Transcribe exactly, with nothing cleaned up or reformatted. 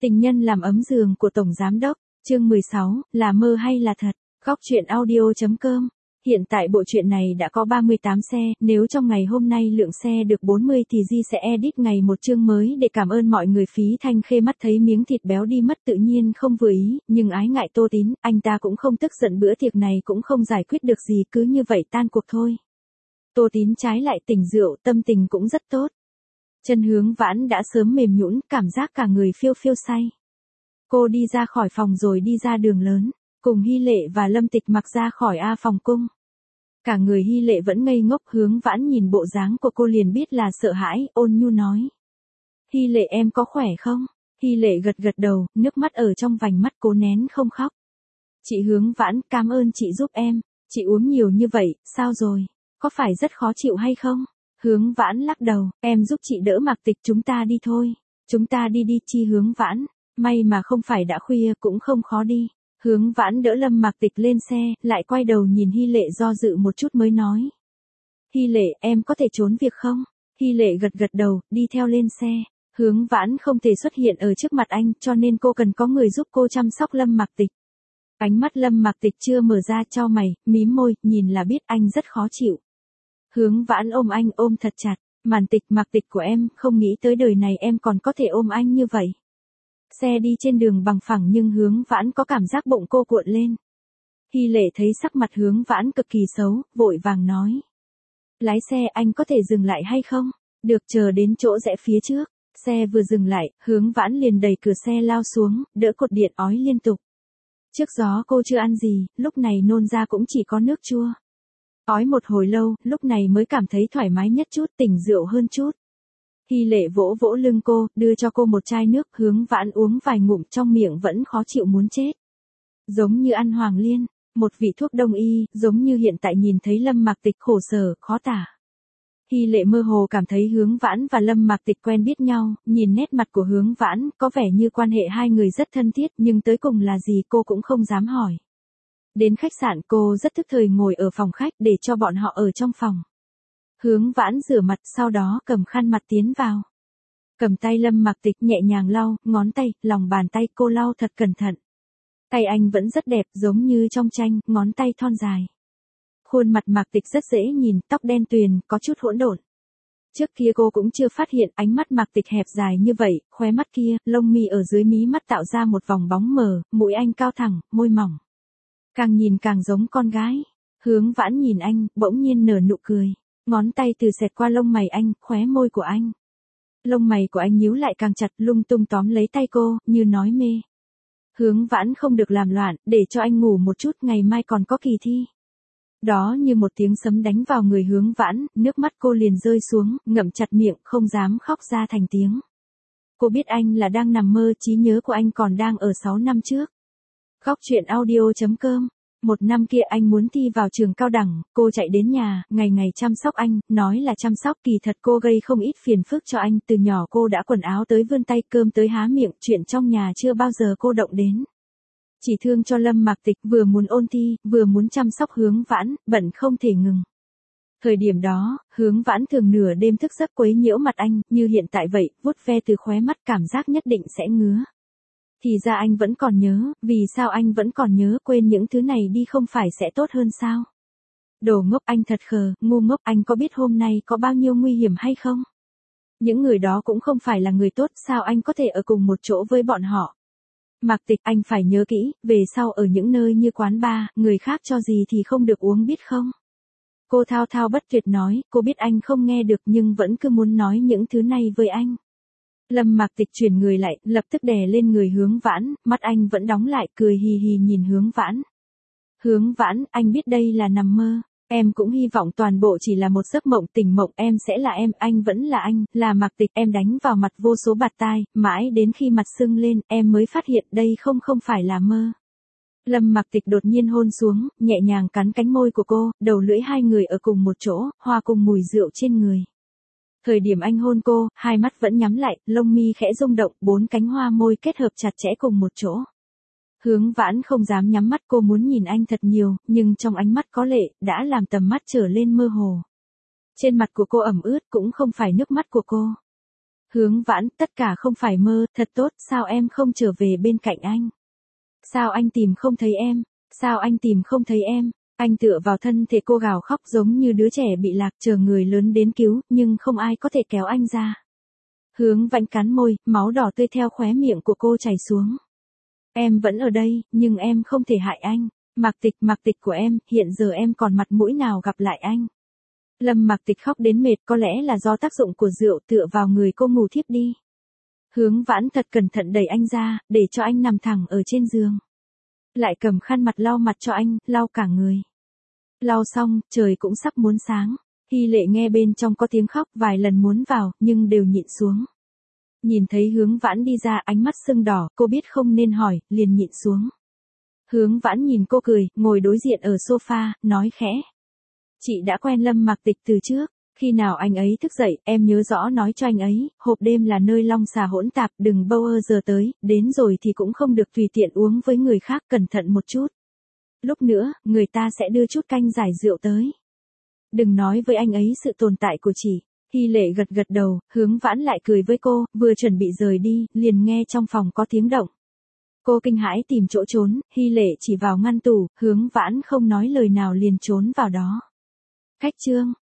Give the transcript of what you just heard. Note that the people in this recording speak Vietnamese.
Tình nhân làm ấm giường của Tổng Giám Đốc, chương mười sáu, là mơ hay là thật? Góc truyện audio chấm com. Hiện tại bộ truyện này đã có ba mươi tám xe, nếu trong ngày hôm nay lượng xe được bốn mươi thì Di sẽ edit ngày một chương mới để cảm ơn mọi người. Phí Thanh Khê mắt thấy miếng thịt béo đi mất tự nhiên không vừa ý, nhưng ái ngại Tô Tín, anh ta cũng không tức giận, bữa tiệc này cũng không giải quyết được gì, cứ như vậy tan cuộc thôi. Tô Tín trái lại tỉnh rượu, tâm tình cũng rất tốt. Chân Hướng Vãn đã sớm mềm nhũn, cảm giác cả người phiêu phiêu say. Cô đi ra khỏi phòng rồi đi ra đường lớn, cùng Hy Lệ và Lâm Tịch Mặc ra khỏi A phòng cung. Cả người Hy Lệ vẫn ngây ngốc, Hướng Vãn nhìn bộ dáng của cô liền biết là sợ hãi, ôn nhu nói. Hy Lệ em có khỏe không? Hy Lệ gật gật đầu, nước mắt ở trong vành mắt cố nén không khóc. Chị Hướng Vãn, cảm ơn chị giúp em, chị uống nhiều như vậy, sao rồi? Có phải rất khó chịu hay không? Hướng Vãn lắc đầu, em giúp chị đỡ Mạc Tịch, chúng ta đi thôi. Chúng ta đi đi. Chi Hướng Vãn, may mà không phải đã khuya, cũng không khó đi. Hướng Vãn đỡ Lâm Mạc Tịch lên xe, lại quay đầu nhìn Hy Lệ do dự một chút mới nói. Hy Lệ, em có thể trốn việc không? Hy Lệ gật gật đầu, đi theo lên xe. Hướng Vãn không thể xuất hiện ở trước mặt anh, cho nên cô cần có người giúp cô chăm sóc Lâm Mạc Tịch. Ánh mắt Lâm Mạc Tịch chưa mở ra, chau mày, mím môi, nhìn là biết anh rất khó chịu. Hướng Vãn ôm anh, ôm thật chặt. Màn Tịch, Mạc Tịch của em, không nghĩ tới đời này em còn có thể ôm anh như vậy. Xe đi trên đường bằng phẳng nhưng Hướng Vãn có cảm giác bụng cô cuộn lên. Hy Lệ thấy sắc mặt Hướng Vãn cực kỳ xấu, vội vàng nói. Lái xe, anh có thể dừng lại hay không? Được, chờ đến chỗ rẽ phía trước. Xe vừa dừng lại, Hướng Vãn liền đẩy cửa xe lao xuống, đỡ cột điện ói liên tục. Trước gió cô chưa ăn gì, lúc này nôn ra cũng chỉ có nước chua. Ói một hồi lâu, lúc này mới cảm thấy thoải mái nhất chút, tỉnh rượu hơn chút. Hy Lệ vỗ vỗ lưng cô, đưa cho cô một chai nước, Hướng Vãn uống vài ngụm, trong miệng vẫn khó chịu muốn chết. Giống như ăn hoàng liên, một vị thuốc đông y, giống như hiện tại nhìn thấy Lâm Mạc Tịch khổ sở, khó tả. Hy Lệ mơ hồ cảm thấy Hướng Vãn và Lâm Mạc Tịch quen biết nhau, nhìn nét mặt của Hướng Vãn, có vẻ như quan hệ hai người rất thân thiết, nhưng tới cùng là gì cô cũng không dám hỏi. Đến khách sạn, cô rất thức thời ngồi ở phòng khách để cho bọn họ ở trong phòng. Hướng Vãn rửa mặt, sau đó cầm khăn mặt tiến vào. Cầm tay Lâm Mạc Tịch nhẹ nhàng lau, ngón tay, lòng bàn tay cô lau thật cẩn thận. Tay anh vẫn rất đẹp, giống như trong tranh, ngón tay thon dài. Khuôn mặt Mạc Tịch rất dễ nhìn, tóc đen tuyền, có chút hỗn độn. Trước kia cô cũng chưa phát hiện ánh mắt Mạc Tịch hẹp dài như vậy, khóe mắt kia, lông mi ở dưới mí mắt tạo ra một vòng bóng mờ, mũi anh cao thẳng, môi mỏng. Càng nhìn càng giống con gái. Hướng Vãn nhìn anh, bỗng nhiên nở nụ cười. Ngón tay từ xẹt qua lông mày anh, khóe môi của anh. Lông mày của anh nhíu lại càng chặt, lung tung tóm lấy tay cô, như nói mê. Hướng Vãn không được làm loạn, để cho anh ngủ một chút, ngày mai còn có kỳ thi. Đó như một tiếng sấm đánh vào người Hướng Vãn, nước mắt cô liền rơi xuống, ngậm chặt miệng, không dám khóc ra thành tiếng. Cô biết anh là đang nằm mơ, trí nhớ của anh còn đang ở sáu năm trước. Góc truyện audio chấm com. Một năm kia anh muốn thi vào trường cao đẳng, cô chạy đến nhà, ngày ngày chăm sóc anh, nói là chăm sóc, kỳ thật cô gây không ít phiền phức cho anh, từ nhỏ cô đã quần áo tới vươn tay, cơm tới há miệng, chuyện trong nhà chưa bao giờ cô động đến. Chỉ thương cho Lâm Mạc Tịch, vừa muốn ôn thi, vừa muốn chăm sóc Hướng Vãn, bận không thể ngừng. Thời điểm đó, Hướng Vãn thường nửa đêm thức giấc quấy nhiễu mặt anh, như hiện tại vậy, vuốt ve từ khóe mắt, cảm giác nhất định sẽ ngứa. Thì ra anh vẫn còn nhớ, vì sao anh vẫn còn nhớ, quên những thứ này đi không phải sẽ tốt hơn sao? Đồ ngốc, anh thật khờ, ngu ngốc, anh có biết hôm nay có bao nhiêu nguy hiểm hay không? Những người đó cũng không phải là người tốt, sao anh có thể ở cùng một chỗ với bọn họ? Mạc Tịch, anh phải nhớ kỹ, về sau ở những nơi như quán bar, người khác cho gì thì không được uống biết không? Cô thao thao bất tuyệt nói, cô biết anh không nghe được nhưng vẫn cứ muốn nói những thứ này với anh. Lâm Mạc Tịch chuyển người lại, lập tức đè lên người Hướng Vãn, mắt anh vẫn đóng lại, cười hì hì nhìn Hướng Vãn. Hướng Vãn, anh biết đây là nằm mơ, em cũng hy vọng toàn bộ chỉ là một giấc mộng, tỉnh mộng, em sẽ là em, anh vẫn là anh, là Mạc Tịch, em đánh vào mặt vô số bạt tai, mãi đến khi mặt sưng lên, em mới phát hiện đây không không phải là mơ. Lâm Mạc Tịch đột nhiên hôn xuống, nhẹ nhàng cắn cánh môi của cô, đầu lưỡi hai người ở cùng một chỗ, hòa cùng mùi rượu trên người. Thời điểm anh hôn cô, hai mắt vẫn nhắm lại, lông mi khẽ rung động, bốn cánh hoa môi kết hợp chặt chẽ cùng một chỗ. Hướng Vãn không dám nhắm mắt, cô muốn nhìn anh thật nhiều, nhưng trong ánh mắt có lệ, đã làm tầm mắt trở lên mơ hồ. Trên mặt của cô ẩm ướt, cũng không phải nước mắt của cô. Hướng Vãn, tất cả không phải mơ, thật tốt, sao em không trở về bên cạnh anh? Sao anh tìm không thấy em? Sao anh tìm không thấy em? Anh tựa vào thân thể cô gào khóc giống như đứa trẻ bị lạc chờ người lớn đến cứu, nhưng không ai có thể kéo anh ra. Hướng Vãn cắn môi, máu đỏ tươi theo khóe miệng của cô chảy xuống. Em vẫn ở đây, nhưng em không thể hại anh. Mạc Tịch, Mạc Tịch của em, hiện giờ em còn mặt mũi nào gặp lại anh? Lâm Mạc Tịch khóc đến mệt, có lẽ là do tác dụng của rượu, tựa vào người cô ngủ thiếp đi. Hướng Vãn thật cẩn thận đẩy anh ra, để cho anh nằm thẳng ở trên giường. Lại cầm khăn mặt lau mặt cho anh, lau cả người. Lau xong, trời cũng sắp muốn sáng. Hy Lệ nghe bên trong có tiếng khóc, vài lần muốn vào, nhưng đều nhịn xuống. Nhìn thấy Hướng Vãn đi ra, ánh mắt sưng đỏ, cô biết không nên hỏi, liền nhịn xuống. Hướng Vãn nhìn cô cười, ngồi đối diện ở sofa, nói khẽ. Chị đã quen Lâm Mạc Tịch từ trước, khi nào anh ấy thức dậy, em nhớ rõ nói cho anh ấy, hộp đêm là nơi long xà hỗn tạp, đừng bao giờ tới, đến rồi thì cũng không được tùy tiện uống với người khác, cẩn thận một chút. Lúc nữa, người ta sẽ đưa chút canh giải rượu tới. Đừng nói với anh ấy sự tồn tại của chị. Hy Lệ gật gật đầu, Hướng Vãn lại cười với cô, vừa chuẩn bị rời đi, liền nghe trong phòng có tiếng động. Cô kinh hãi tìm chỗ trốn, Hy Lệ chỉ vào ngăn tủ, Hướng Vãn không nói lời nào liền trốn vào đó. Cách chương